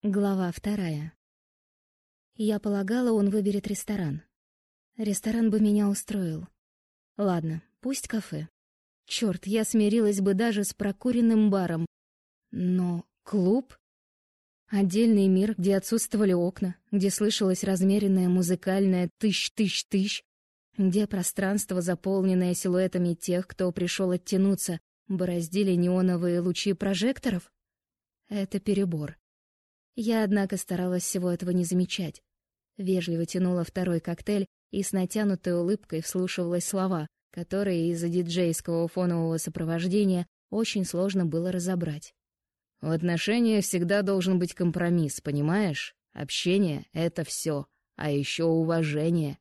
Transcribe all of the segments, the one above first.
Глава 2. Я полагала, он выберет ресторан. Ресторан бы меня устроил. Ладно, пусть кафе. Чёрт, я смирилась бы даже с прокуренным баром. Но клуб? Отдельный мир, где отсутствовали окна, где слышалось размеренное музыкальное тыщ-тыщ-тыщ, где пространство, заполненное силуэтами тех, кто пришел оттянуться, бороздили неоновые лучи прожекторов? Это перебор. Я, однако, старалась всего этого не замечать. Вежливо тянула второй коктейль и с натянутой улыбкой вслушивалась в слова, которые из-за диджейского фонового сопровождения очень сложно было разобрать. В отношениях всегда должен быть компромисс, понимаешь? Общение — это все, а еще уважение.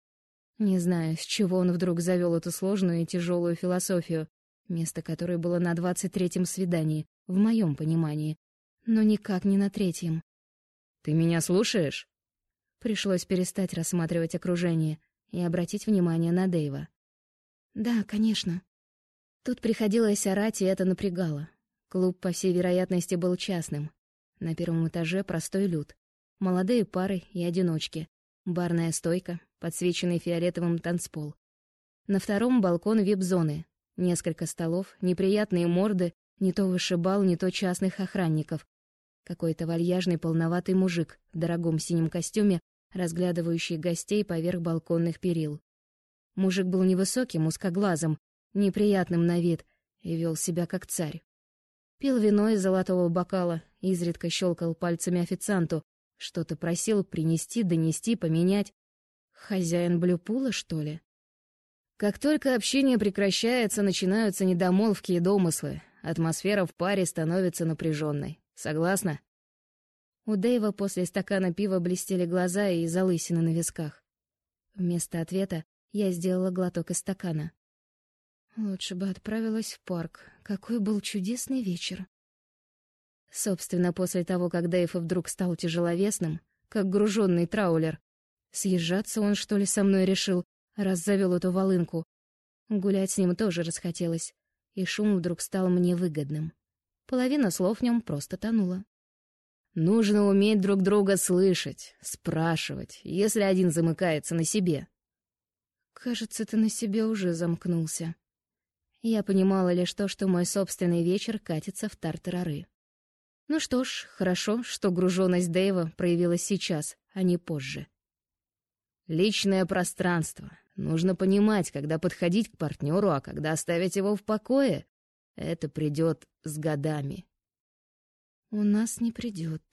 Не знаю, с чего он вдруг завел эту сложную и тяжелую философию, место которой было на 23-м свидании, в моем понимании, но никак не на 3-м. «Ты меня слушаешь?» Пришлось перестать рассматривать окружение и обратить внимание на Дэйва. «Да, конечно». Тут приходилось орать, и это напрягало. Клуб, по всей вероятности, был частным. На 1-м этаже простой люд. Молодые пары и одиночки. Барная стойка, подсвеченный фиолетовым танцпол. На 2-м балкон вип-зоны. Несколько столов, неприятные морды, не то вышибал, не то частных охранников. Какой-то вальяжный полноватый мужик в дорогом синем костюме, разглядывающий гостей поверх балконных перил. Мужик был невысоким, узкоглазым, неприятным на вид и вел себя как царь. Пил вино из золотого бокала, изредка щелкал пальцами официанту, что-то просил принести, донести, поменять. Хозяин блюпула, что ли? Как только общение прекращается, начинаются недомолвки и домыслы. Атмосфера в паре становится напряженной. Согласна? У Дэйва после стакана пива блестели глаза и залысины на висках. Вместо ответа я сделала глоток из стакана. Лучше бы отправилась в парк. Какой был чудесный вечер. Собственно, после того, как Дэйв вдруг стал тяжеловесным, как груженный траулер, съезжаться он, что ли, со мной решил, раз завел эту волынку. Гулять с ним тоже расхотелось, и шум вдруг стал мне выгодным. Половина слов в нем просто тонула. Нужно уметь друг друга слышать, спрашивать, если один замыкается на себе. Кажется, ты на себе уже замкнулся. Я понимала лишь то, что мой собственный вечер катится в тартарары. Ну что ж, хорошо, что груженность Дэйва проявилась сейчас, а не позже. Личное пространство. Нужно понимать, когда подходить к партнеру, а когда оставить его в покое. Это придет с годами. У нас не придет.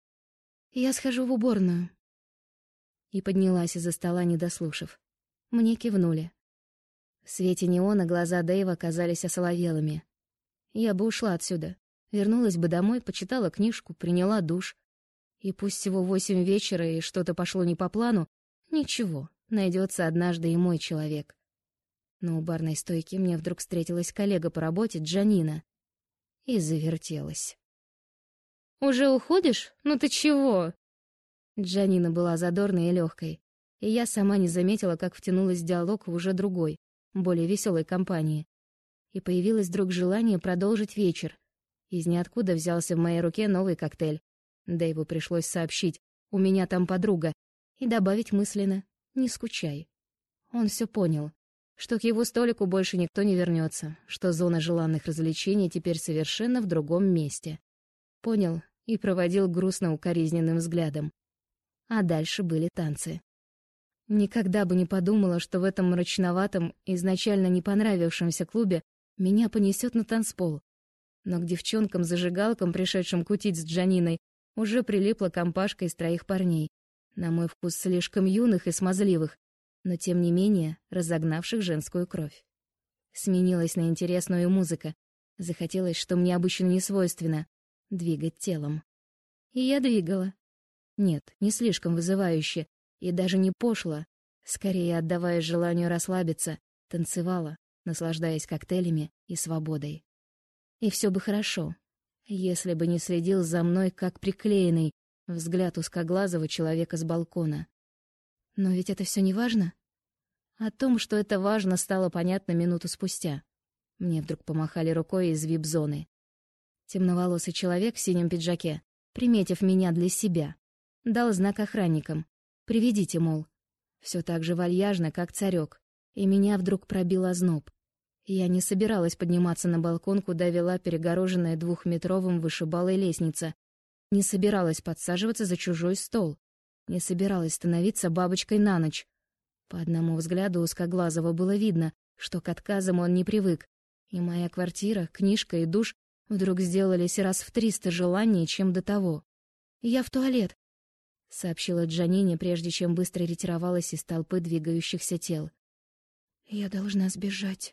Я схожу в уборную. И поднялась из-за стола, не дослушав. Мне кивнули. В свете неона глаза Дэйва казались осоловелыми. Я бы ушла отсюда. Вернулась бы домой, почитала книжку, приняла душ. И пусть всего 8 вечера и что-то пошло не по плану, ничего, найдется однажды и мой человек. Но у барной стойки мне вдруг встретилась коллега по работе Джанина. И завертелась. «Уже уходишь? Ну ты чего?» Джанина была задорной и легкой, и я сама не заметила, как втянулась в диалог в уже другой, более веселой компании. И появилось вдруг желание продолжить вечер. Из ниоткуда взялся в моей руке новый коктейль. Дэйву пришлось сообщить: «У меня там подруга», и добавить мысленно: «Не скучай». Он все понял, что к его столику больше никто не вернется, что зона желанных развлечений теперь совершенно в другом месте. Понял и проводил грустно-укоризненным взглядом. А дальше были танцы. Никогда бы не подумала, что в этом мрачноватом, изначально не понравившемся клубе меня понесет на танцпол. Но к девчонкам-зажигалкам, пришедшим кутить с Джаниной, уже прилипла компашка из 3 парней. На мой вкус слишком юных и смазливых, но тем не менее разогнавших женскую кровь. Сменилась на интересную музыка. Захотелось, что мне обычно не свойственно — двигать телом. И я двигала. Нет, не слишком вызывающе и даже не пошло, скорее отдавая желанию расслабиться, танцевала, наслаждаясь коктейлями и свободой. И все бы хорошо, если бы не следил за мной, как приклеенный, взгляд узкоглазого человека с балкона. Но ведь это все не важно. О том, что это важно, стало понятно минуту спустя. Мне вдруг помахали рукой из вип-зоны. Темноволосый человек в синем пиджаке приметив меня для себя. Дал знак охранникам. «Приведите, мол». Все так же вальяжно, как царек. И меня вдруг пробил озноб. Я не собиралась подниматься на балкон, куда вела перегороженная 2-метровым вышибалой лестница. Не собиралась подсаживаться за чужой стол. Не собиралась становиться бабочкой на ночь. По одному взгляду узкоглазого было видно, что к отказам он не привык. И моя квартира, книжка и душ вдруг сделались раз в 300 желаний, чем до того. «Я в туалет», — сообщила Джанине, прежде чем быстро ретировалась из толпы двигающихся тел. «Я должна сбежать».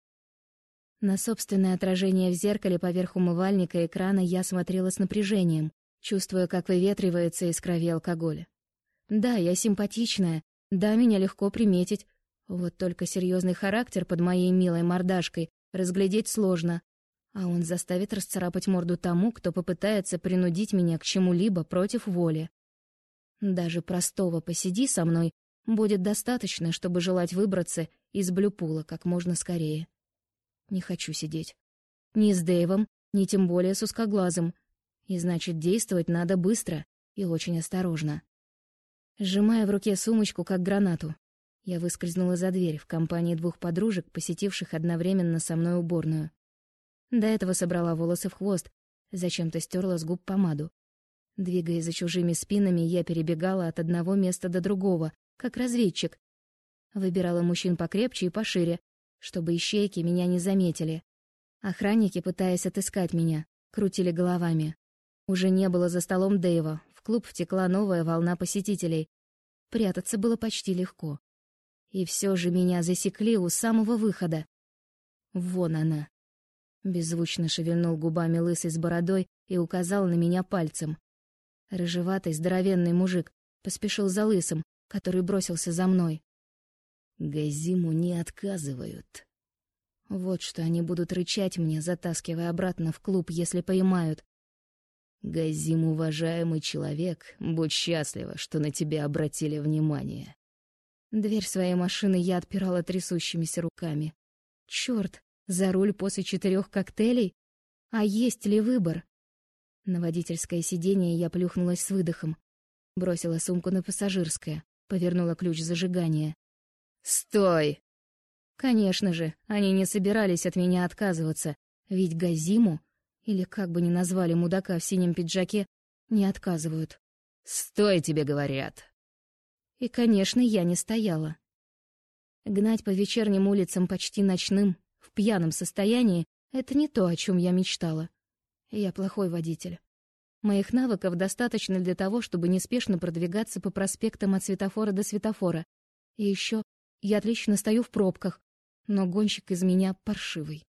На собственное отражение в зеркале поверх умывальника экрана я смотрела с напряжением, чувствуя, как выветривается из крови алкоголь. Да, я симпатичная, да, меня легко приметить, вот только серьезный характер под моей милой мордашкой разглядеть сложно, а он заставит расцарапать морду тому, кто попытается принудить меня к чему-либо против воли. Даже простого «посиди со мной» будет достаточно, чтобы желать выбраться из блюпула как можно скорее. Не хочу сидеть. Ни с Дэйвом, ни тем более с узкоглазым. И значит, действовать надо быстро и очень осторожно. Сжимая в руке сумочку, как гранату, я выскользнула за дверь в компании 2 подружек, посетивших одновременно со мной уборную. До этого собрала волосы в хвост, зачем-то стерла с губ помаду. Двигаясь за чужими спинами, я перебегала от одного места до другого, как разведчик. Выбирала мужчин покрепче и пошире, чтобы ищейки меня не заметили. Охранники, пытаясь отыскать меня, крутили головами. Уже не было за столом Дэйва, в клуб втекла новая волна посетителей. Прятаться было почти легко. И все же меня засекли у самого выхода. Вон она. Беззвучно шевельнул губами лысый с бородой и указал на меня пальцем. Рыжеватый, здоровенный мужик поспешил за лысым, который бросился за мной. Газиму не отказывают. Вот что они будут рычать мне, затаскивая обратно в клуб, если поймают. Газим, уважаемый человек, будь счастлива, что на тебя обратили внимание. Дверь своей машины я отпирала трясущимися руками. Чёрт, за руль после 4 коктейлей? А есть ли выбор? На водительское сиденье я плюхнулась с выдохом. Бросила сумку на пассажирское, повернула ключ зажигания. «Стой!» Конечно же, они не собирались от меня отказываться, ведь Газиму, или как бы ни назвали мудака в синем пиджаке, не отказывают. «Стой, тебе говорят!» И, конечно, я не стояла. Гнать по вечерним улицам почти ночным, в пьяном состоянии — это не то, о чем я мечтала. Я плохой водитель. Моих навыков достаточно для того, чтобы неспешно продвигаться по проспектам от светофора до светофора. И еще я отлично стою в пробках, но гонщик из меня паршивый.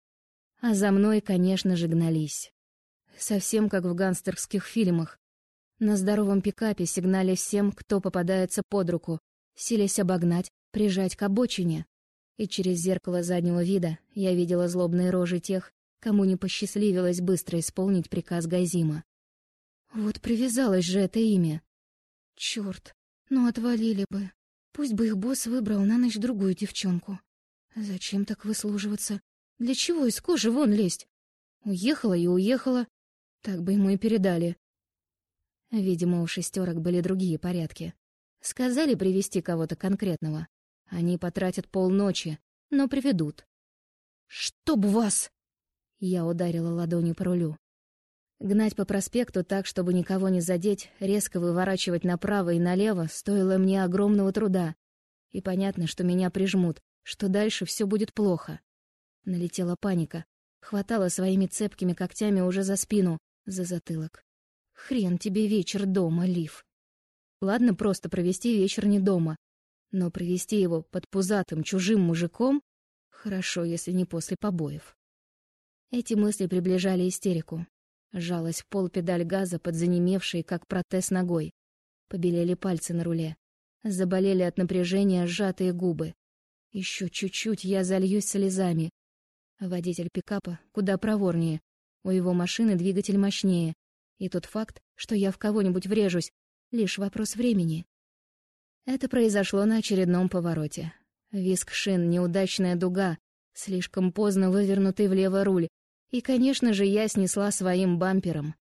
А за мной, конечно же, гнались. Совсем как в гангстерских фильмах. На здоровом пикапе сигналя всем, кто попадается под руку, силясь обогнать, прижать к обочине. И через зеркало заднего вида я видела злобные рожи тех, кому не посчастливилось быстро исполнить приказ Газима. Вот привязалось же это имя. Чёрт, ну отвалили бы. Пусть бы их босс выбрал на ночь другую девчонку. Зачем так выслуживаться? Для чего из кожи вон лезть? Уехала и уехала. Так бы ему и передали. Видимо, у шестерок были другие порядки. Сказали привести кого-то конкретного. Они потратят полночи, но приведут. «Чтоб вас!» Я ударила ладонью по рулю. Гнать по проспекту так, чтобы никого не задеть, резко выворачивать направо и налево стоило мне огромного труда. И понятно, что меня прижмут, что дальше все будет плохо. Налетела паника. Хватала своими цепкими когтями уже за спину, за затылок. Хрен тебе вечер дома, Лив. Ладно просто провести вечер не дома, но провести его под пузатым чужим мужиком хорошо, если не после побоев. Эти мысли приближали истерику. Сжалась в пол педаль газа под занемевшей, как протез, ногой. Побелели пальцы на руле. Заболели от напряжения сжатые губы. Еще чуть-чуть я зальюсь слезами. Водитель пикапа куда проворнее. У его машины двигатель мощнее. И тот факт, что я в кого-нибудь врежусь, лишь вопрос времени. Это произошло на очередном повороте. Визг шин, неудачная дуга, слишком поздно вывернутый влево руль. И, конечно же, я снесла своим бампером.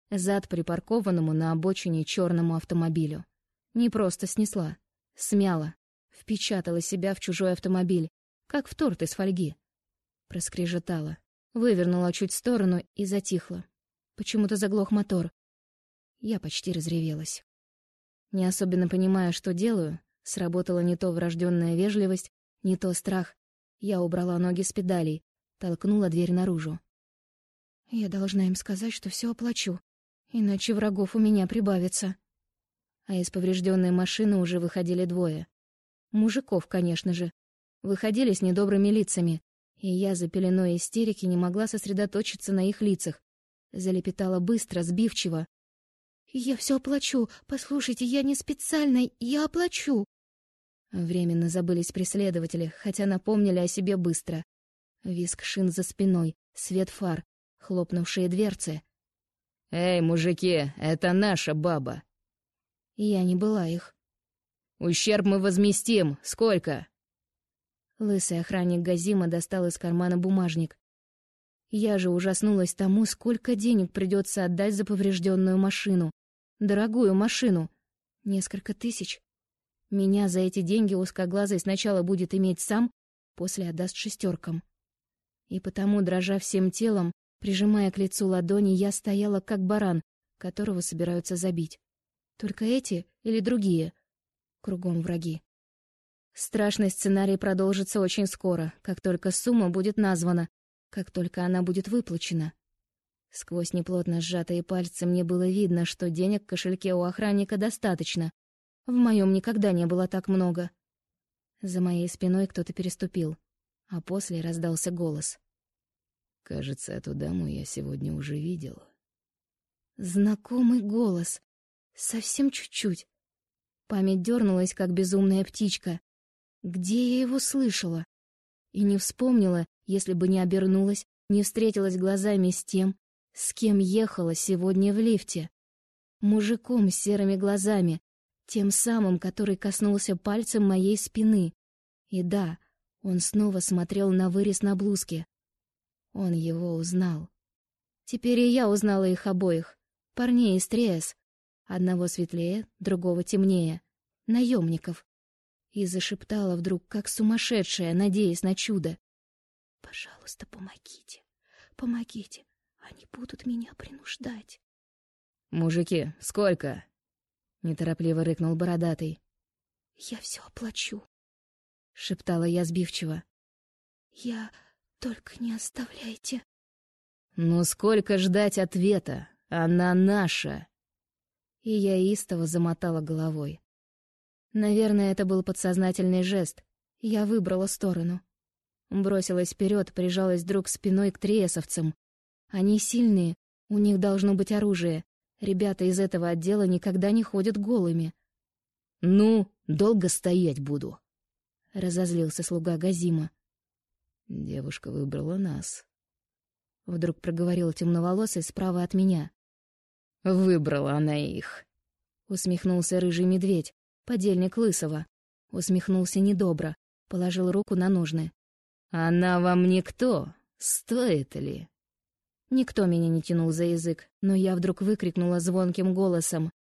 зад припаркованному на обочине черному автомобилю. Не просто снесла, смяла, впечатала себя в чужой автомобиль, как в торт из фольги. Проскрежетала, вывернула чуть в сторону и затихла. Почему-то заглох мотор. Я почти разревелась. Не особенно понимая, что делаю, сработала не то врожденная вежливость, не то страх. Я убрала ноги с педалей, толкнула дверь наружу. Я должна им сказать, что все оплачу, иначе врагов у меня прибавится. А из поврежденной машины уже выходили двое. Мужиков, конечно же. Выходили с недобрыми лицами, и я за пеленой истерики не могла сосредоточиться на их лицах. Залепетала быстро, сбивчиво. «Я все оплачу. Послушайте, я не специально, я оплачу». Временно забылись преследователи, хотя напомнили о себе быстро. Визг шин за спиной, свет фар, хлопнувшие дверцы. «Эй, мужики, это наша баба!» Я не была их. «Ущерб мы возместим. Сколько?» Лысый охранник Газима достал из кармана бумажник. Я же ужаснулась тому, сколько денег придется отдать за поврежденную машину. Дорогую машину. Несколько тысяч. Меня за эти деньги узкоглазый сначала будет иметь сам, после отдаст шестеркам. И потому, дрожа всем телом, прижимая к лицу ладони, я стояла как баран, которого собираются забить. Только эти или другие? Кругом враги. Страшный сценарий продолжится очень скоро, как только сумма будет названа, как только она будет выплачена. Сквозь неплотно сжатые пальцы мне было видно, что денег в кошельке у охранника достаточно. В моем никогда не было так много. За моей спиной кто-то переступил, а после раздался голос. «Кажется, эту даму я сегодня уже видел». Знакомый голос. Совсем чуть-чуть. Память дернулась, как безумная птичка. Где я его слышала? И не вспомнила, если бы не обернулась, не встретилась глазами с тем, с кем ехала сегодня в лифте. Мужиком с серыми глазами, тем самым, который коснулся пальцем моей спины. И да, он снова смотрел на вырез на блузке. Он его узнал. Теперь и я узнала их обоих. Парней из Триэс. Одного светлее, другого темнее. Наемников. И зашептала вдруг, как сумасшедшая, надеясь на чудо. «Пожалуйста, помогите, помогите. Они будут меня принуждать». «Мужики, сколько?» — неторопливо рыкнул бородатый. «Я все оплачу», — шептала я сбивчиво. «Я... только не оставляйте». «Ну сколько ждать ответа? Она наша!» И я истово замотала головой. Наверное, это был подсознательный жест. Я выбрала сторону. Бросилась вперед, прижалась вдруг спиной к триэсовцам. Они сильные, у них должно быть оружие. Ребята из этого отдела никогда не ходят голыми. «Ну, долго стоять буду», — разозлился слуга Газима. «Девушка выбрала нас», — вдруг проговорил темноволосый справа от меня. «Выбрала она их», — усмехнулся рыжий медведь, подельник Лысого. Усмехнулся недобро, положил руку на ножны. «Она вам никто? Стоит ли?» Никто меня не тянул за язык, но я вдруг выкрикнула звонким голосом.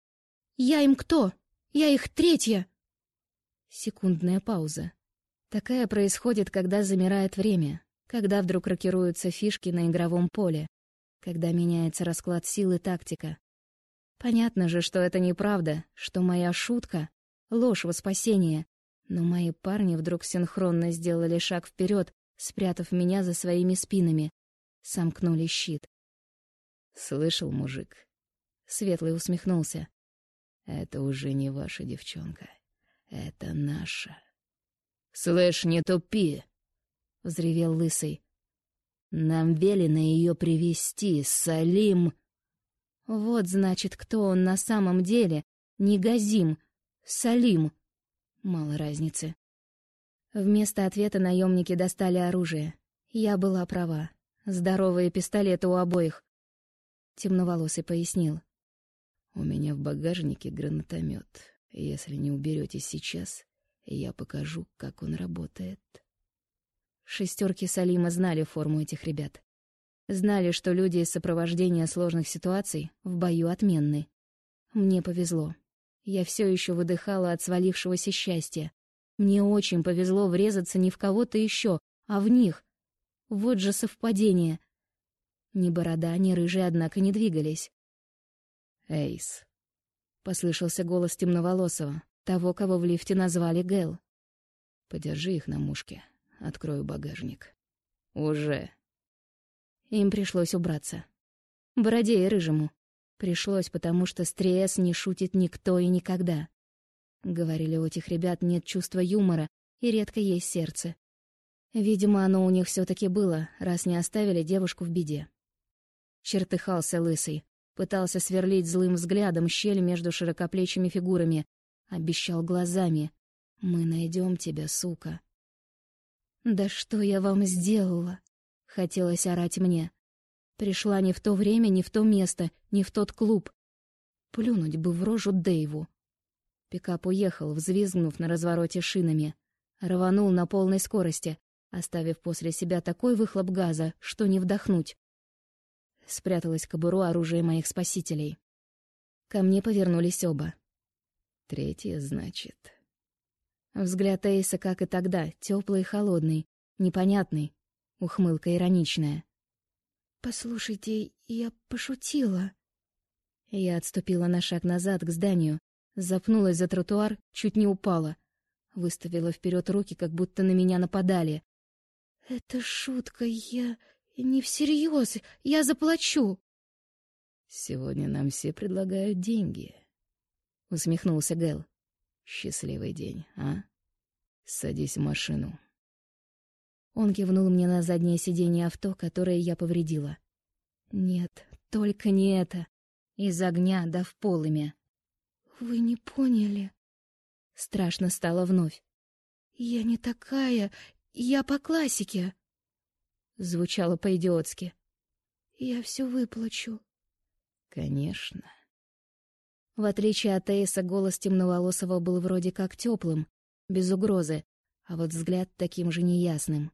«Я им кто? Я их третья!» Секундная пауза. Такая происходит, когда замирает время, когда вдруг рокируются фишки на игровом поле, когда меняется расклад сил и тактика. Понятно же, что это неправда, что моя шутка — ложь во спасение, но мои парни вдруг синхронно сделали шаг вперед, спрятав меня за своими спинами, сомкнули щит. «Слышал, мужик?» Светлый усмехнулся. «Это уже не ваша девчонка, это наша». «Слышь, не тупи!» — взревел Лысый. «Нам велено ее привести, Салим...» Вот, значит, кто он на самом деле. Не Газим, Салим. Мало разницы. Вместо ответа наемники достали оружие. Я была права. Здоровые пистолеты у обоих. Темноволосый пояснил. «У меня в багажнике гранатомет. Если не уберетесь сейчас, я покажу, как он работает». Шестерки Салима знали форму этих ребят. Знали, что люди из сопровождения сложных ситуаций в бою отменны. Мне повезло. Я все еще выдыхала от свалившегося счастья. Мне очень повезло врезаться не в кого-то еще, а в них. Вот же совпадение. Ни борода, ни рыжий, однако, не двигались. «Эйс», — послышался голос темноволосого, того, кого в лифте назвали Гэл. «подержи их на мушке. Открою багажник». «Уже». Им пришлось убраться. Бороде и рыжему. Пришлось, потому что с 3С не шутит никто и никогда. Говорили, у этих ребят нет чувства юмора и редко есть сердце. Видимо, оно у них все-таки было, раз не оставили девушку в беде. Чертыхался лысый, пытался сверлить злым взглядом щель между широкоплечими фигурами, обещал глазами: «Мы найдем тебя, сука». «Да что я вам сделала?» — хотелось орать мне. Пришла не в то время, не в то место, не в тот клуб. Плюнуть бы в рожу Дэйву. Пикап уехал, взвизгнув на развороте шинами. Рванул на полной скорости, оставив после себя такой выхлоп газа, что не вдохнуть. Спряталась в кобуру оружие моих спасителей. Ко мне повернулись оба. «Третья, значит». Взгляд Эйса, как и тогда, теплый и холодный, непонятный, ухмылка ироничная. «Послушайте, я пошутила». Я отступила на шаг назад к зданию, запнулась за тротуар, чуть не упала. Выставила вперед руки, как будто на меня нападали. «Это шутка, я не всерьез, я заплачу». «Сегодня нам все предлагают деньги», — усмехнулся Гэл. «Счастливый день, а? Садись в машину». Он кивнул мне на заднее сиденье авто, которое я повредила. Нет, только не это. Из огня да в полымя. «Вы не поняли?» Страшно стало вновь. «Я не такая, я по классике». Звучало по-идиотски. «Я все выплачу». «Конечно». В отличие от Эйса, голос темноволосого был вроде как теплым, без угрозы, а вот взгляд таким же неясным.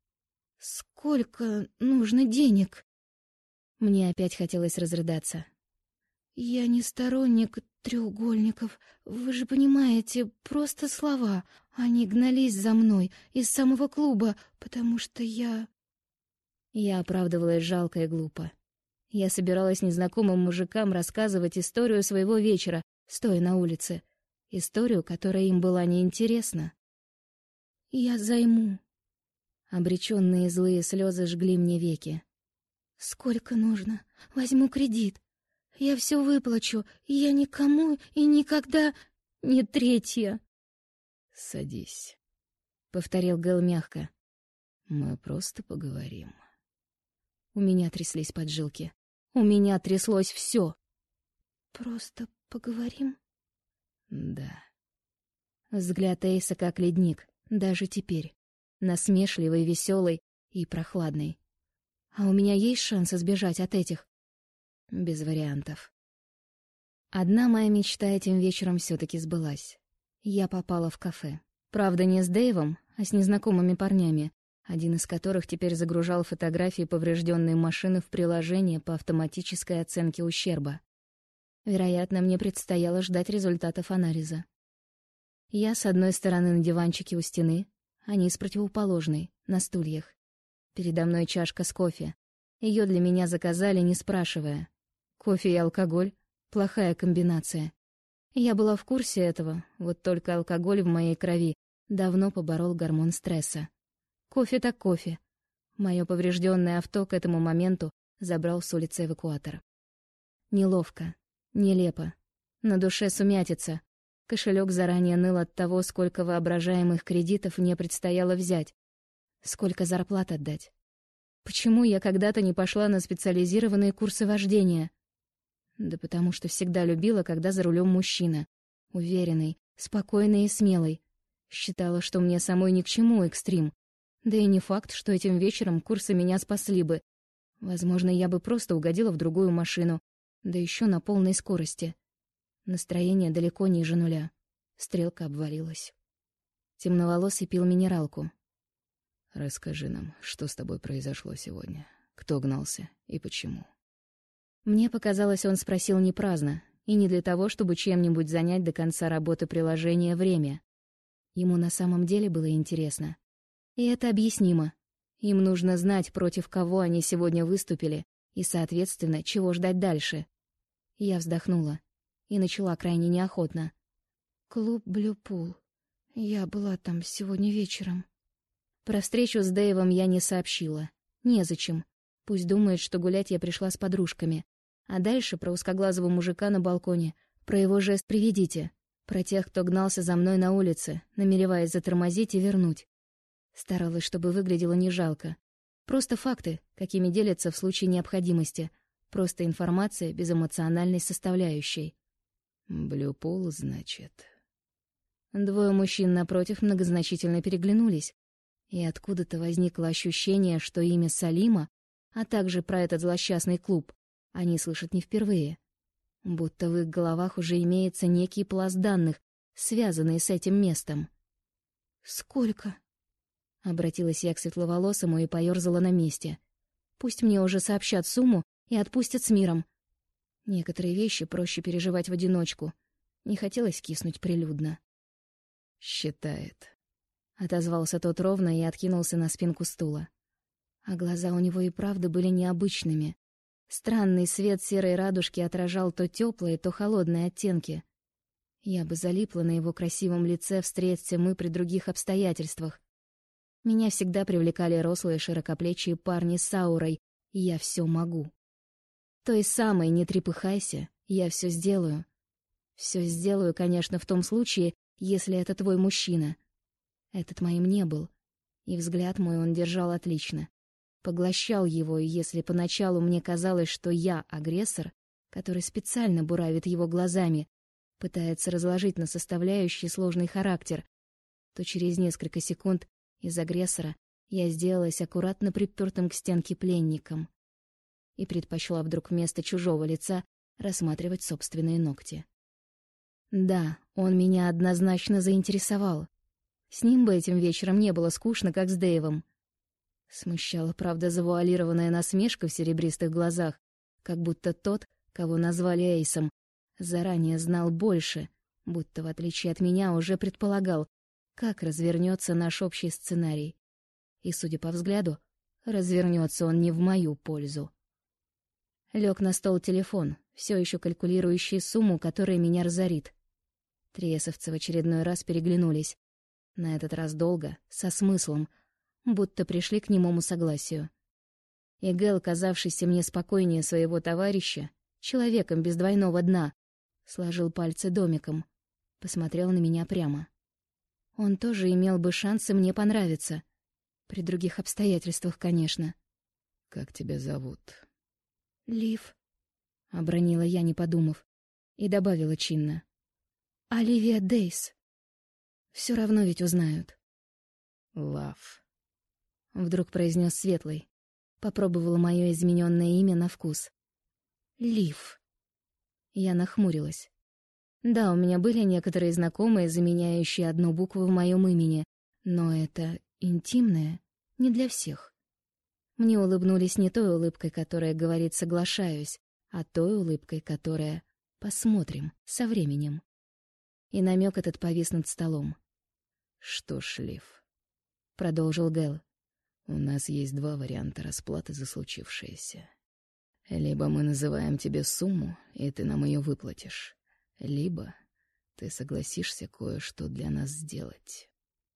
«Сколько нужно денег?» Мне опять хотелось разрыдаться. «Я не сторонник треугольников, вы же понимаете, просто слова. Они гнались за мной из самого клуба, потому что я...» Я оправдывалась жалко и глупо. Я собиралась незнакомым мужикам рассказывать историю своего вечера, стоя на улице. Историю, которая им была неинтересна. «Я займу». Обреченные злые слезы жгли мне веки. «Сколько нужно? Возьму кредит. Я все выплачу, и я никому и никогда не третья». «Садись», — повторил Гэл мягко. «Мы просто поговорим». У меня тряслись поджилки. У меня тряслось все. «Просто поговорим?» «Да». Взгляд Эйса как ледник, даже теперь. Насмешливый, веселый и прохладный. А у меня есть шанс избежать от этих? Без вариантов. Одна моя мечта этим вечером все-таки сбылась. Я попала в кафе. Правда, не с Дэйвом, а с незнакомыми парнями, один из которых теперь загружал фотографии поврежденной машины в приложение по автоматической оценке ущерба. Вероятно, мне предстояло ждать результатов анализа. Я с одной стороны на диванчике у стены, они с противоположной, на стульях. Передо мной чашка с кофе. Ее для меня заказали, не спрашивая. Кофе и алкоголь — плохая комбинация. Я была в курсе этого, вот только алкоголь в моей крови давно поборол гормон стресса. Кофе так кофе. Мое поврежденное авто к этому моменту забрал с улицы эвакуатор. Неловко, нелепо. На душе сумятица. Кошелек заранее ныл от того, сколько воображаемых кредитов мне предстояло взять. Сколько зарплат отдать. Почему я когда-то не пошла на специализированные курсы вождения? Да потому что всегда любила, когда за рулем мужчина. Уверенный, спокойный и смелый. Считала, что мне самой ни к чему экстрим. Да и не факт, что этим вечером курсы меня спасли бы. Возможно, я бы просто угодила в другую машину, да еще на полной скорости. Настроение далеко ниже нуля. Стрелка обвалилась. Темноволосый пил минералку. «Расскажи нам, что с тобой произошло сегодня. Кто гнался и почему? Мне показалось, он спросил не праздно, и не для того, чтобы чем-нибудь занять до конца работы приложения время. Ему на самом деле было интересно. И это объяснимо. Им нужно знать, против кого они сегодня выступили, и, соответственно, чего ждать дальше. Я вздохнула и начала крайне неохотно. «Клуб Блюпул. Я была там сегодня вечером». Про встречу с Дэйвом я не сообщила. Незачем. Пусть думает, что гулять я пришла с подружками. А дальше про узкоглазого мужика на балконе, про его жест «приведите», про тех, кто гнался за мной на улице, намереваясь затормозить и вернуть. Старалась, чтобы выглядело не жалко. Просто факты, какими делятся в случае необходимости. Просто информация без эмоциональной составляющей. «Блюпул, значит...» Двое мужчин напротив многозначительно переглянулись. И откуда-то возникло ощущение, что имя Салима, а также про этот злосчастный клуб, они слышат не впервые. Будто в их головах уже имеется некий пласт данных, связанный с этим местом. «Сколько?» Обратилась я к светловолосому и поёрзала на месте. «Пусть мне уже сообщат сумму и отпустят с миром. Некоторые вещи проще переживать в одиночку. Не хотелось киснуть прилюдно». «Считает», — отозвался тот ровно и откинулся на спинку стула. А глаза у него и правда были необычными. Странный свет серой радужки отражал то тёплые, то холодные оттенки. Я бы залипла на его красивом лице, встреться мы при других обстоятельствах. Меня всегда привлекали рослые широкоплечие парни с аурой, и я всё могу. Той самой «не трепыхайся», я всё сделаю. Всё сделаю, конечно, в том случае, если это твой мужчина. Этот моим не был, и взгляд мой он держал отлично. Поглощал его, и если поначалу мне казалось, что я агрессор, который специально буравит его глазами, пытается разложить на составляющие сложный характер, то через несколько секунд из агрессора я сделалась аккуратно припёртым к стенке пленником и предпочла вдруг вместо чужого лица рассматривать собственные ногти. Да, он меня однозначно заинтересовал. С ним бы этим вечером не было скучно, как с Дэйвом. Смущала, правда, завуалированная насмешка в серебристых глазах, как будто тот, кого назвали Эйсом, заранее знал больше, будто, в отличие от меня, уже предполагал, как развернется наш общий сценарий. И, судя по взгляду, развернется он не в мою пользу. Лег на стол телефон, все еще калькулирующий сумму, которая меня разорит. Триесовцы в очередной раз переглянулись. На этот раз долго, со смыслом, будто пришли к немому согласию. И Гэл, казавшийся мне спокойнее своего товарища, человеком без двойного дна, сложил пальцы домиком, посмотрел на меня прямо. Он тоже имел бы шансы мне понравиться. При других обстоятельствах, конечно. «Как тебя зовут?» «Лив», — обронила я, не подумав, и добавила чинно. «Оливия Дейс. Все равно ведь узнают». «Лав», — вдруг произнес Светлый. Попробовала мое измененное имя на вкус. «Лив». Я нахмурилась. Да, у меня были некоторые знакомые, заменяющие одну букву в моем имени, но это интимное, не для всех. Мне улыбнулись не той улыбкой, которая говорит «соглашаюсь», а той улыбкой, которая «посмотрим со временем». И намек этот повис над столом. «Что ж, Лив», — продолжил Гэл, — «у нас есть два варианта расплаты за случившееся. Либо мы называем тебе сумму, и ты нам ее выплатишь, либо ты согласишься кое-что для нас сделать».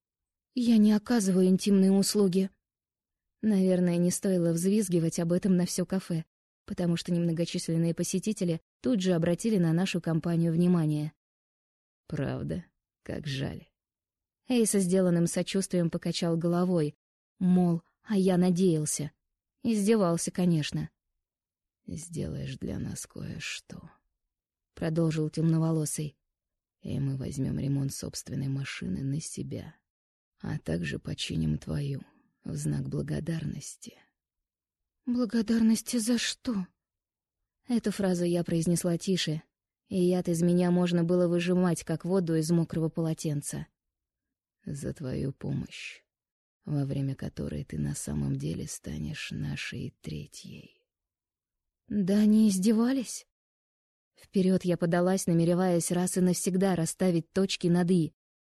«Я не оказываю интимные услуги». Наверное, не стоило взвизгивать об этом на все кафе, потому что немногочисленные посетители тут же обратили на нашу компанию внимание. «Правда? Как жаль». Эйс со сделанным сочувствием покачал головой, мол, а я надеялся. Издевался, конечно. «Сделаешь для нас кое-что», — продолжил темноволосый. «И мы возьмем ремонт собственной машины на себя, а также починим твою в знак благодарности». «Благодарности за что?» Эту фразу я произнесла тише, и яд из меня можно было выжимать, как воду из мокрого полотенца. «За твою помощь во время которой ты на самом деле станешь нашей третьей. Да они издевались? Вперед я подалась, намереваясь раз и навсегда расставить точки над «и».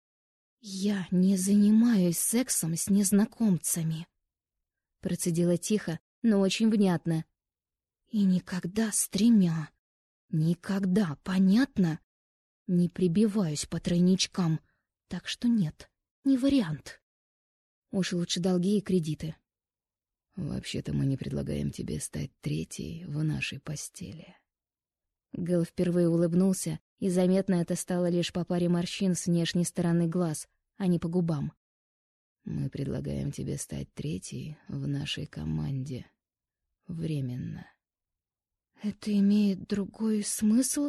«Я не занимаюсь сексом с незнакомцами», — процедила тихо, но очень внятно. «И никогда с тремя. Никогда, понятно? Не прибиваюсь по тройничкам, так что нет, не вариант. Уж лучше долги и кредиты». Вообще-то мы не предлагаем тебе стать третьей в нашей постели. Гэл впервые улыбнулся, и заметно это стало лишь по паре морщин с внешней стороны глаз, а не по губам. Мы предлагаем тебе стать третьей в нашей команде. Временно. Это имеет другой смысл?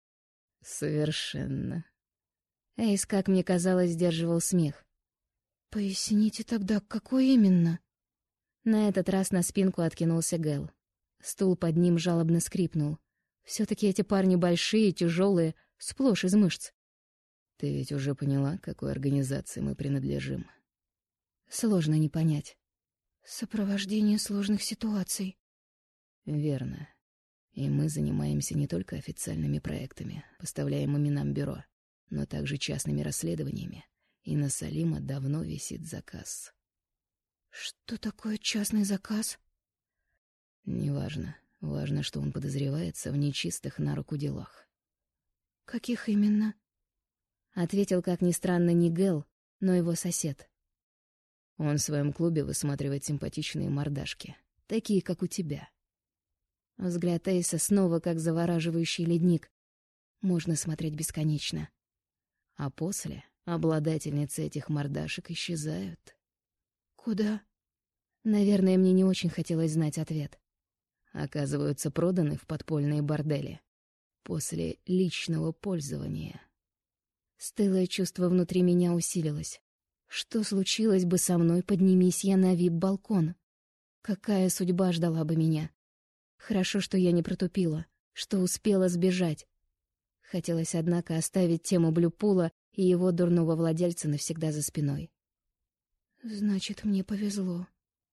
Совершенно. Эйс, как мне казалось, сдерживал смех. Поясните тогда, какой именно? На этот раз на спинку откинулся Гэл. Стул под ним жалобно скрипнул. Все-таки эти парни большие, тяжелые, сплошь из мышц. Ты ведь уже поняла, к какой организации мы принадлежим? Сложно не понять. Сопровождение сложных ситуаций. Верно. И мы занимаемся не только официальными проектами, поставляемыми нам бюро, но также частными расследованиями. И на Салима давно висит заказ. Что такое частный заказ? Неважно. Важно, что он подозревается в нечистых на руку делах. Каких именно? Ответил, как ни странно, не Гэл, но его сосед. Он в своем клубе высматривает симпатичные мордашки, такие, как у тебя. Взгляд Эйса снова как завораживающий ледник. Можно смотреть бесконечно. А после обладательницы этих мордашек исчезают. Куда? Наверное, мне не очень хотелось знать ответ. Оказываются проданы в подпольные бордели. После личного пользования. Стылое чувство внутри меня усилилось. Что случилось бы со мной, поднимись я на вип-балкон? Какая судьба ждала бы меня? Хорошо, что я не протупила, что успела сбежать. Хотелось, однако, оставить тему Блюпула и его дурного владельца навсегда за спиной. Значит, мне повезло.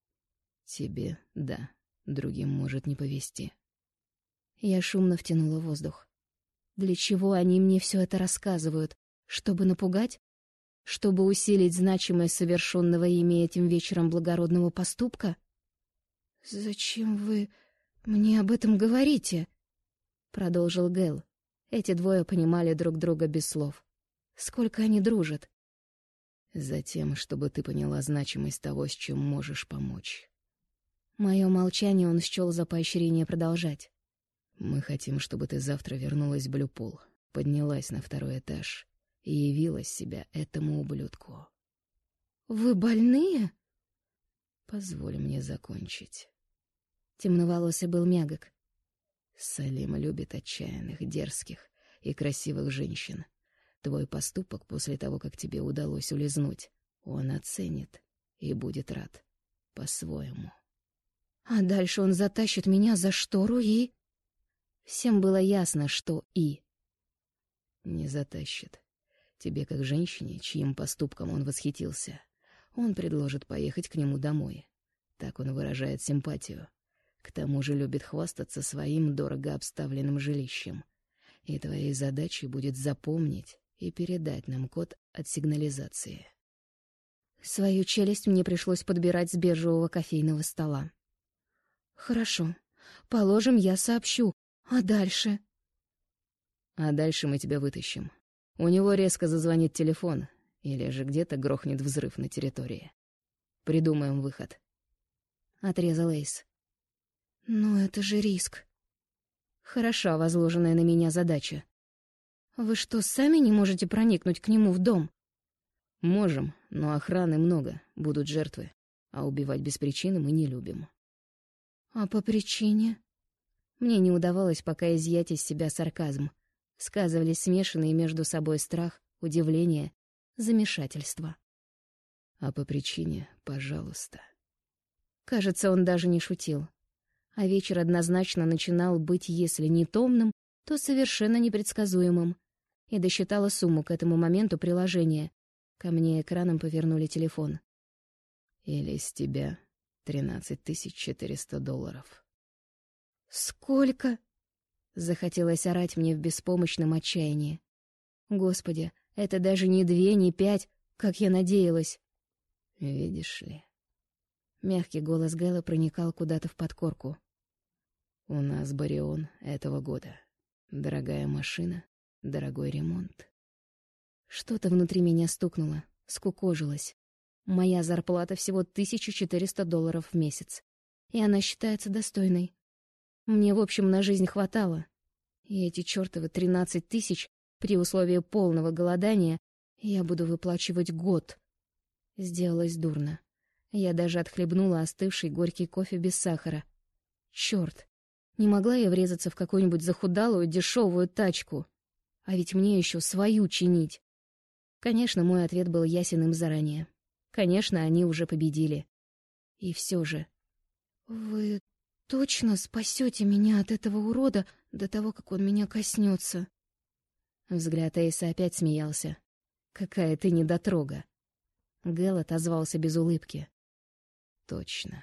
Тебе — да, другим может не повезти. Я шумно втянула воздух. Для чего они мне все это рассказывают? Чтобы напугать? Чтобы усилить значимость совершенного ими этим вечером благородного поступка? «Зачем вы мне об этом говорите?» — продолжил Гэл. Эти двое понимали друг друга без слов. Сколько они дружат? Затем, чтобы ты поняла значимость того, с чем можешь помочь. Мое молчание он счел за поощрение продолжать. Мы хотим, чтобы ты завтра вернулась в Блюпул, поднялась на 2-й этаж и явилась себя этому ублюдку. «Вы больные?» Позволь мне закончить. Темноволосый был мягок. Салим любит отчаянных, дерзких и красивых женщин. Твой поступок после того, как тебе удалось улизнуть, он оценит и будет рад по-своему. А дальше он затащит меня за штору и... Всем было ясно, что «и». Не затащит. Тебе, как женщине, чьим поступком он восхитился, он предложит поехать к нему домой. Так он выражает симпатию. К тому же любит хвастаться своим дорого обставленным жилищем. И твоей задачей будет запомнить и передать нам код от сигнализации. Свою челюсть мне пришлось подбирать с бежевого кофейного стола. «Хорошо. Положим, я сообщу. А дальше?» А дальше мы тебя вытащим. У него резко зазвонит телефон, или же где-то грохнет взрыв на территории. Придумаем выход. Отрезал Эйс. «Но это же риск. Хороша возложенная на меня задача. Вы что, сами не можете проникнуть к нему в дом?» Можем, но охраны много, будут жертвы. А убивать без причины мы не любим. «А по причине?» Мне не удавалось пока изъять из себя сарказм. Сказывались смешанные между собой страх, удивление, замешательство. А по причине, пожалуйста. Кажется, он даже не шутил. А вечер однозначно начинал быть, если не томным, то совершенно непредсказуемым. И досчитала сумму к этому моменту приложения. Ко мне экраном повернули телефон. Или с тебя $13 400. Сколько? Захотелось орать мне в беспомощном отчаянии. Господи, это даже не 2, не 5, как я надеялась. Видишь ли, Мягкий голос Гэла проникал куда-то в подкорку. у нас Барион этого года. Дорогая машина, дорогой ремонт. Что-то внутри меня стукнуло, скукожилось. Моя зарплата всего $1400 в месяц. И она считается достойной. Мне, в общем, на жизнь хватало. И эти чёртовы 13 тысяч, при условии полного голодания, я буду выплачивать год. Сделалось дурно. Я даже отхлебнула остывший горький кофе без сахара. Чёрт! Не могла я врезаться в какую-нибудь захудалую дешевую тачку. А ведь мне ещё свою чинить. Конечно, мой ответ был ясен им заранее. Конечно, они уже победили. И всё же... «Вы точно спасёте меня от этого урода до того, как он меня коснётся?» Взгляд Эйса опять смеялся. «Какая ты недотрога!» Гэл отозвался без улыбки. Точно.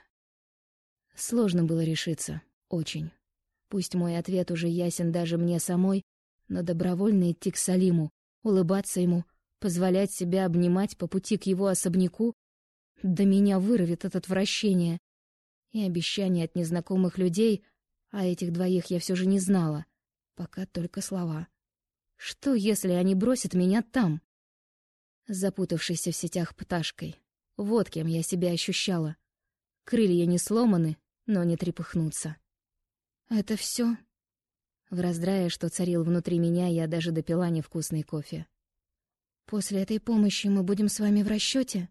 Сложно было решиться. Очень. Пусть мой ответ уже ясен даже мне самой, но добровольно идти к Салиму, улыбаться ему, позволять себя обнимать по пути к его особняку, да меня вырвет от отвращения. И обещания от незнакомых людей, а этих двоих я все же не знала. Пока только слова. Что, если они бросят меня там? Запутавшейся в сетях пташкой. Вот кем я себя ощущала. Крылья не сломаны, но не трепыхнутся. «Это все?» В раздрае, что царил внутри меня, я даже допила невкусный кофе. «После этой помощи мы будем с вами в расчете?»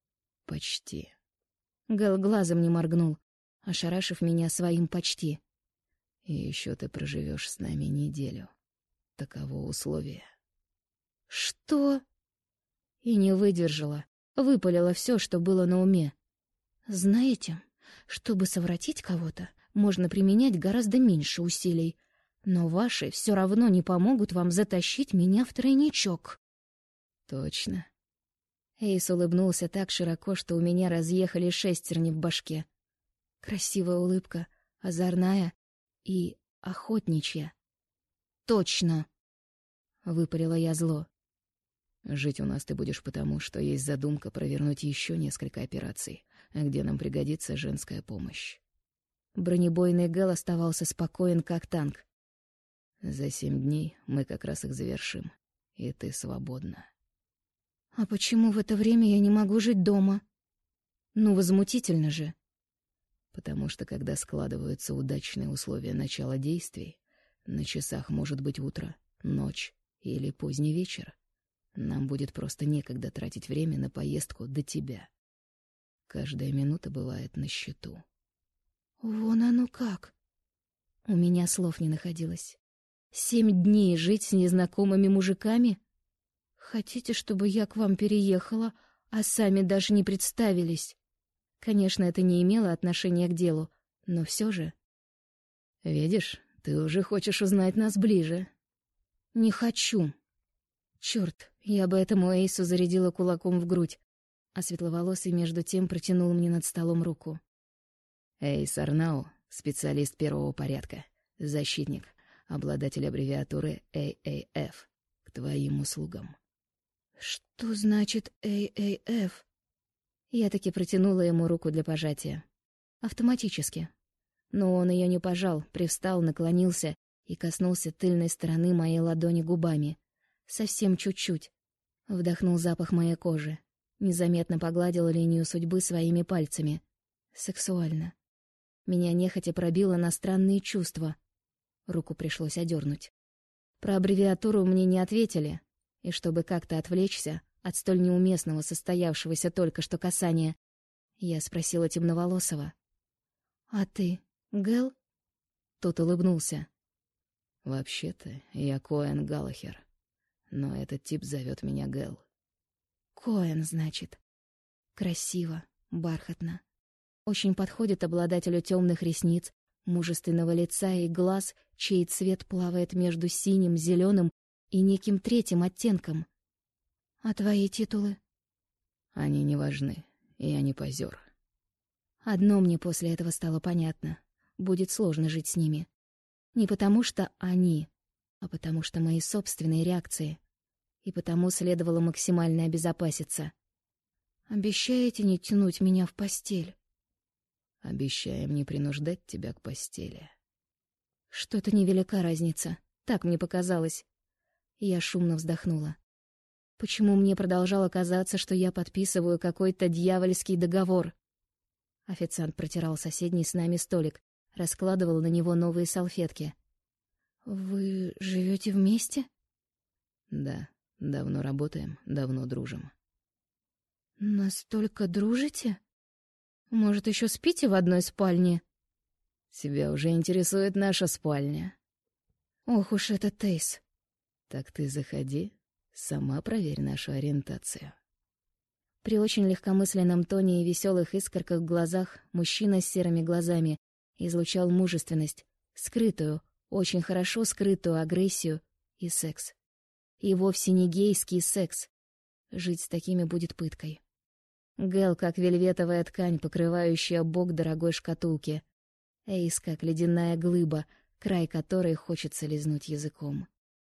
Почти. Гэл глазом не моргнул, ошарашив меня своим «почти». И еще ты проживешь с нами неделю. Таково условие. «Что?» И не выдержала, выпалила все, что было на уме. «Знаете, чтобы совратить кого-то, можно применять гораздо меньше усилий, но ваши все равно не помогут вам затащить меня в тройничок». Точно. Эйс улыбнулся так широко, что у меня разъехали шестерни в башке. Красивая улыбка, озорная и охотничья. «Точно!» — выпалила я зло. Жить у нас ты будешь потому, что есть задумка провернуть еще несколько операций, где нам пригодится женская помощь. Бронебойный Гэл оставался спокоен, как танк. За 7 дней мы как раз их завершим, и ты свободна. «А почему в это время я не могу жить дома?» «Ну, возмутительно же!» Потому что, когда складываются удачные условия начала действий, на часах может быть утро, ночь или поздний вечер. Нам будет просто некогда тратить время на поездку до тебя. Каждая минута бывает на счету. «Вон оно как!» У меня слов не находилось. 7 дней жить с незнакомыми мужиками? Хотите, чтобы я к вам переехала, а сами даже не представились? Конечно, это не имело отношения к делу, но все же... Видишь, ты уже хочешь узнать нас ближе. Не хочу. Черт, я бы этому Эйсу зарядила кулаком в грудь, а светловолосый между тем протянул мне над столом руку. Эйс Арнау, специалист первого порядка, защитник, обладатель аббревиатуры AAF, к твоим услугам. Что значит AAF? Я таки протянула ему руку для пожатия. Автоматически. Но он ее не пожал, привстал, наклонился и коснулся тыльной стороны моей ладони губами. Совсем чуть-чуть. Вдохнул запах моей кожи. Незаметно погладил линию судьбы своими пальцами. Сексуально. Меня нехотя пробило на странные чувства. Руку пришлось одернуть. Про аббревиатуру мне не ответили, и чтобы как-то отвлечься от столь неуместного состоявшегося только что касания, я спросила темноволосого. «А ты, Гэл?» Тот улыбнулся. «Вообще-то я Коэн Галлахер, но этот тип зовет меня Гэл». «Коэн, значит. Красиво, бархатно. Очень подходит обладателю темных ресниц, мужественного лица и глаз, чей цвет плавает между синим, зеленым и неким третьим оттенком. А твои титулы?» «Они не важны. Я не позер. Одно мне после этого стало понятно. Будет сложно жить с ними. Не потому что они, а потому что мои собственные реакции. И потому следовало максимально обезопаситься. «Обещаете не тянуть меня в постель?» Обещаем не принуждать тебя к постели. Что-то невелика разница. Так мне показалось. Я шумно вздохнула. Почему мне продолжало казаться, что я подписываю какой-то дьявольский договор? Официант протирал соседний с нами столик, раскладывал на него новые салфетки. «Вы живете вместе?» Да, давно работаем, давно дружим. «Настолько дружите? Может, еще спите в одной спальне?» Тебя уже интересует наша спальня. Ох уж это Тейс. Так ты заходи, сама проверь нашу ориентацию. При очень легкомысленном тоне и веселых искорках в глазах мужчина с серыми глазами излучал мужественность, скрытую, очень хорошо скрытую агрессию и секс. И вовсе не гейский секс. Жить с такими будет пыткой. Гэл, как вельветовая ткань, покрывающая бок дорогой шкатулки. Эйс, как ледяная глыба, край которой хочется лизнуть языком.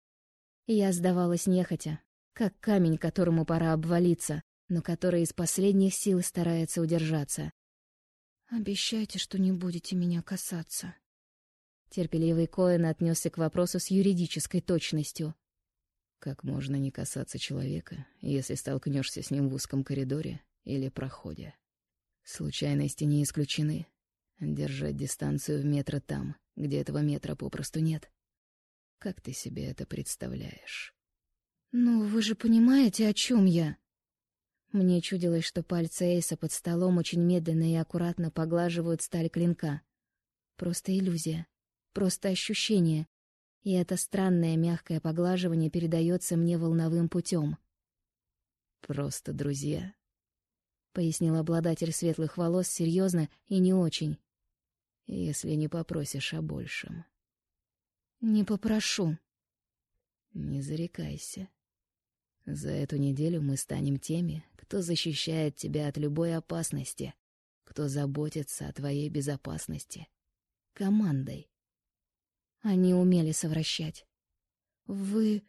Я сдавалась нехотя, как камень, которому пора обвалиться, но который из последних сил старается удержаться. «Обещайте, что не будете меня касаться». Терпеливый Коэн отнесся к вопросу с юридической точностью. Как можно не касаться человека, если столкнешься с ним в узком коридоре или проходе? Случайности не исключены. Держать дистанцию в метр там, где этого метра попросту нет. Как ты себе это представляешь? «Ну, вы же понимаете, о чем я?» Мне чудилось, что пальцы Эйса под столом очень медленно и аккуратно поглаживают сталь клинка. Просто иллюзия, просто ощущение. И это странное мягкое поглаживание передается мне волновым путем. «Просто друзья», — пояснил обладатель светлых волос серьезно и не очень. «Если не попросишь о большем». «Не попрошу». «Не зарекайся. За эту неделю мы станем теми, кто защищает тебя от любой опасности, кто заботится о твоей безопасности. Командой». Они умели совращать. Вы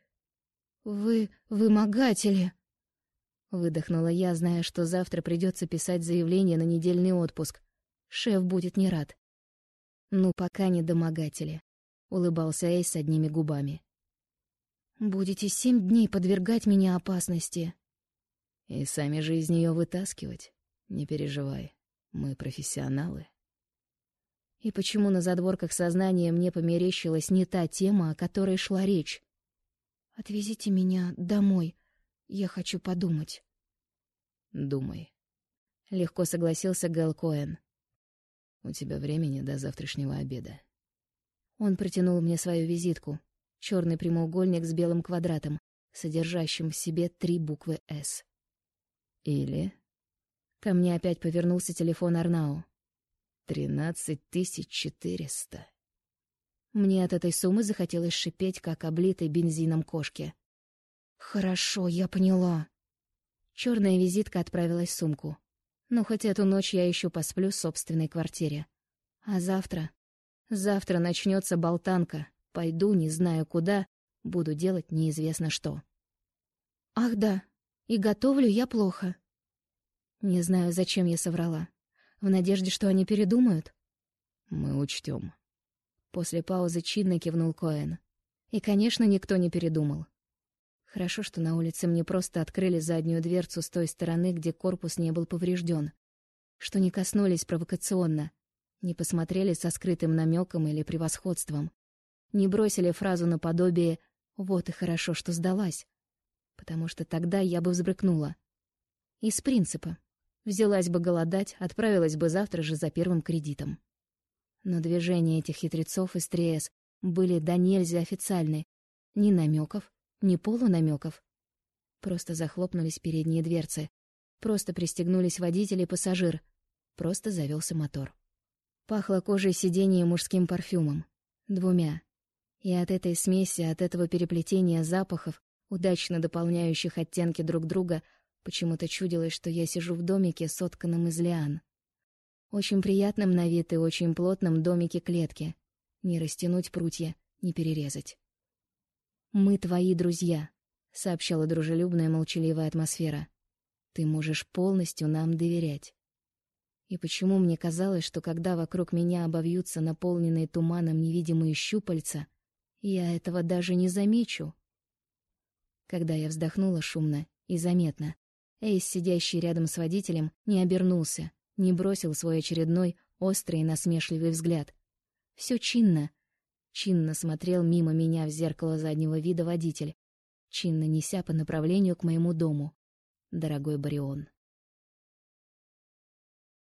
вымогатели!» Выдохнула я, зная, что завтра придется писать заявление на недельный отпуск. Шеф будет не рад. «Ну, пока не домогатели», — улыбался Эйс одними губами. «Будете 7 дней подвергать меня опасности». «И сами же из нее вытаскивать. Не переживай, мы профессионалы». И почему на задворках сознания мне померещилась не та тема, о которой шла речь? «Отвезите меня домой. Я хочу подумать». «Думай», — легко согласился Гэл Коэн. «У тебя времени до завтрашнего обеда». Он протянул мне свою визитку. Черный прямоугольник с белым квадратом, содержащим в себе 3 буквы «С». «Или...» Ко мне опять повернулся телефон Арнау. 13400. Мне от этой суммы захотелось шипеть, как облитой бензином кошке. «Хорошо, я поняла». Черная визитка отправилась в сумку. Но хоть эту ночь я еще посплю в собственной квартире. А завтра... Завтра начнется болтанка. Пойду, не знаю куда, буду делать неизвестно что. Ах да, и готовлю я плохо. Не знаю, зачем я соврала. В надежде, что они передумают? Мы учтем. После паузы чинно кивнул Коэн. И, конечно, никто не передумал. Хорошо, что на улице мне просто открыли заднюю дверцу с той стороны, где корпус не был поврежден. Что не коснулись провокационно, не посмотрели со скрытым намеком или превосходством, не бросили фразу наподобие «вот и хорошо, что сдалась», потому что тогда я бы взбрыкнула. Из принципа. Взялась бы голодать, отправилась бы завтра же за первым кредитом. Но движения этих хитрецов из 3С были до нельзя официальны. Ни намеков, ни полунамеков. Просто захлопнулись передние дверцы. Просто пристегнулись водитель и пассажир. Просто завелся мотор. Пахло кожей сиденья и мужским парфюмом. 2. И от этой смеси, от этого переплетения запахов, удачно дополняющих оттенки друг друга, Почему-то чудилось, что я сижу в домике, сотканном из лиан. Очень приятном на вид и очень плотном домике-клетке. Не растянуть прутья, не перерезать. «Мы твои друзья», — сообщала дружелюбная молчаливая атмосфера. «Ты можешь полностью нам доверять». И почему мне казалось, что когда вокруг меня обовьются наполненные туманом невидимые щупальца, я этого даже не замечу? Когда я вздохнула шумно и заметно, Эйс, сидящий рядом с водителем, не обернулся, не бросил свой очередной острый и насмешливый взгляд. Все чинно. Чинно смотрел мимо меня в зеркало заднего вида водитель, чинно неся по направлению к моему дому. Дорогой Барион.